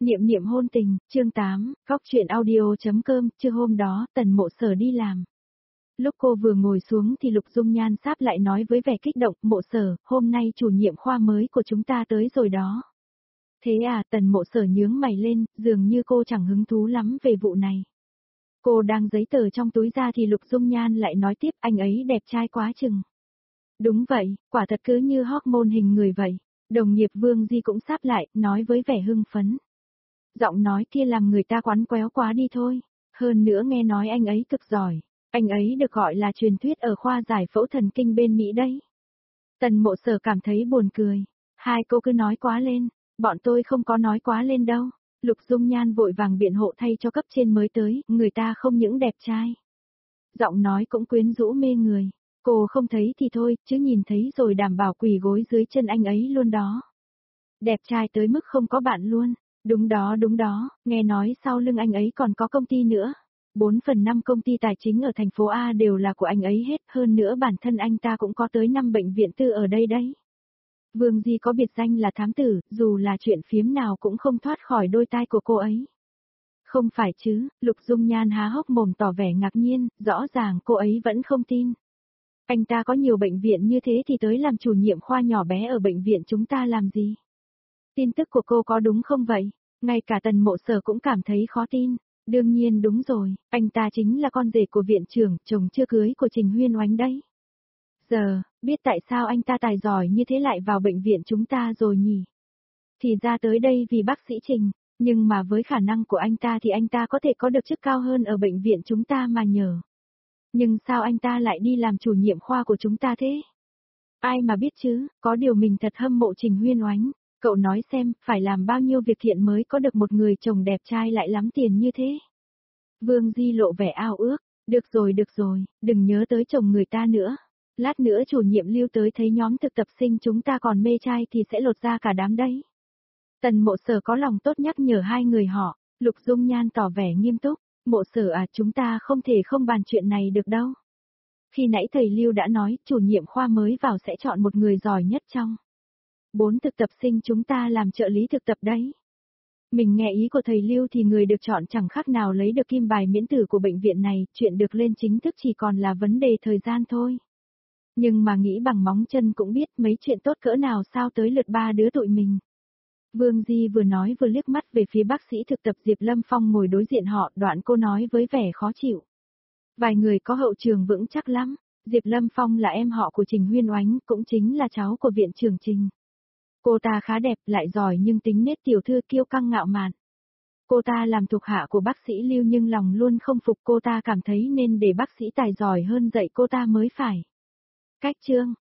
Niệm niệm hôn tình, chương 8, góc chuyện audio.com, trưa hôm đó, Tần Mộ Sở đi làm. Lúc cô vừa ngồi xuống thì Lục Dung Nhan sáp lại nói với vẻ kích động, Mộ Sở, hôm nay chủ nhiệm khoa mới của chúng ta tới rồi đó. Thế à, Tần Mộ Sở nhướng mày lên, dường như cô chẳng hứng thú lắm về vụ này. Cô đang giấy tờ trong túi ra thì Lục Dung Nhan lại nói tiếp, anh ấy đẹp trai quá chừng. Đúng vậy, quả thật cứ như hormone hình người vậy. Đồng nghiệp Vương Di cũng sáp lại, nói với vẻ hưng phấn. Giọng nói kia làm người ta quắn quéo quá đi thôi. Hơn nữa nghe nói anh ấy cực giỏi. Anh ấy được gọi là truyền thuyết ở khoa giải phẫu thần kinh bên Mỹ đấy. Tần Mộ Sở cảm thấy buồn cười. Hai cô cứ nói quá lên. Bọn tôi không có nói quá lên đâu. Lục Dung Nhan vội vàng biện hộ thay cho cấp trên mới tới. Người ta không những đẹp trai. Giọng nói cũng quyến rũ mê người. Cô không thấy thì thôi, chứ nhìn thấy rồi đảm bảo quỳ gối dưới chân anh ấy luôn đó. Đẹp trai tới mức không có bạn luôn. Đúng đó, nghe nói sau lưng anh ấy còn có công ty nữa. 4/5 công ty tài chính ở thành phố A đều là của anh ấy hết, hơn nữa bản thân anh ta cũng có tới 5 bệnh viện tư ở đây đấy. Vương Di có biệt danh là thám tử, dù là chuyện phiếm nào cũng không thoát khỏi đôi tai của cô ấy. Không phải chứ, Lục Dung Nhan há hốc mồm tỏ vẻ ngạc nhiên, rõ ràng cô ấy vẫn không tin. Anh ta có nhiều bệnh viện như thế thì tới làm chủ nhiệm khoa nhỏ bé ở bệnh viện chúng ta làm gì? Tin tức của cô có đúng không vậy? Ngay cả Tần Mộ Sở cũng cảm thấy khó tin. Đương nhiên đúng rồi, anh ta chính là con rể của viện trưởng, chồng chưa cưới của Trình Huyên Oánh đấy. Giờ, biết tại sao anh ta tài giỏi như thế lại vào bệnh viện chúng ta rồi nhỉ? Thì ra tới đây vì bác sĩ Trình, nhưng mà với khả năng của anh ta thì anh ta có thể có được chức cao hơn ở bệnh viện chúng ta mà nhờ. Nhưng sao anh ta lại đi làm chủ nhiệm khoa của chúng ta thế? Ai mà biết chứ, có điều mình thật hâm mộ Trình Huyên Oánh. Cậu nói xem, phải làm bao nhiêu việc thiện mới có được một người chồng đẹp trai lại lắm tiền như thế. Vương Di lộ vẻ ao ước, được rồi, đừng nhớ tới chồng người ta nữa. Lát nữa chủ nhiệm Lưu tới thấy nhóm thực tập sinh chúng ta còn mê trai thì sẽ lột ra cả đám đấy. Tần Mộ Sở có lòng tốt nhắc nhở hai người họ, Lục Dung Nhan tỏ vẻ nghiêm túc, Mộ Sở à, chúng ta không thể không bàn chuyện này được đâu. Khi nãy thầy Lưu đã nói, chủ nhiệm khoa mới vào sẽ chọn một người giỏi nhất trong 4 thực tập sinh chúng ta làm trợ lý thực tập đấy. Mình nghe ý của thầy Lưu thì người được chọn chẳng khác nào lấy được kim bài miễn tử của bệnh viện này, chuyện được lên chính thức chỉ còn là vấn đề thời gian thôi. Nhưng mà nghĩ bằng móng chân cũng biết mấy chuyện tốt cỡ nào sao tới lượt ba đứa tụi mình. Vương Di vừa nói vừa liếc mắt về phía bác sĩ thực tập Diệp Lâm Phong ngồi đối diện họ, đoạn cô nói với vẻ khó chịu. Vài người có hậu trường vững chắc lắm, Diệp Lâm Phong là em họ của Trình Huyên Oánh, cũng chính là cháu của viện trưởng Trình. Cô ta khá đẹp lại giỏi nhưng tính nết tiểu thư kiêu căng ngạo mạn. Cô ta làm thuộc hạ của bác sĩ Lưu nhưng lòng luôn không phục, cô ta cảm thấy nên để bác sĩ tài giỏi hơn dạy cô ta mới phải. Cách chương,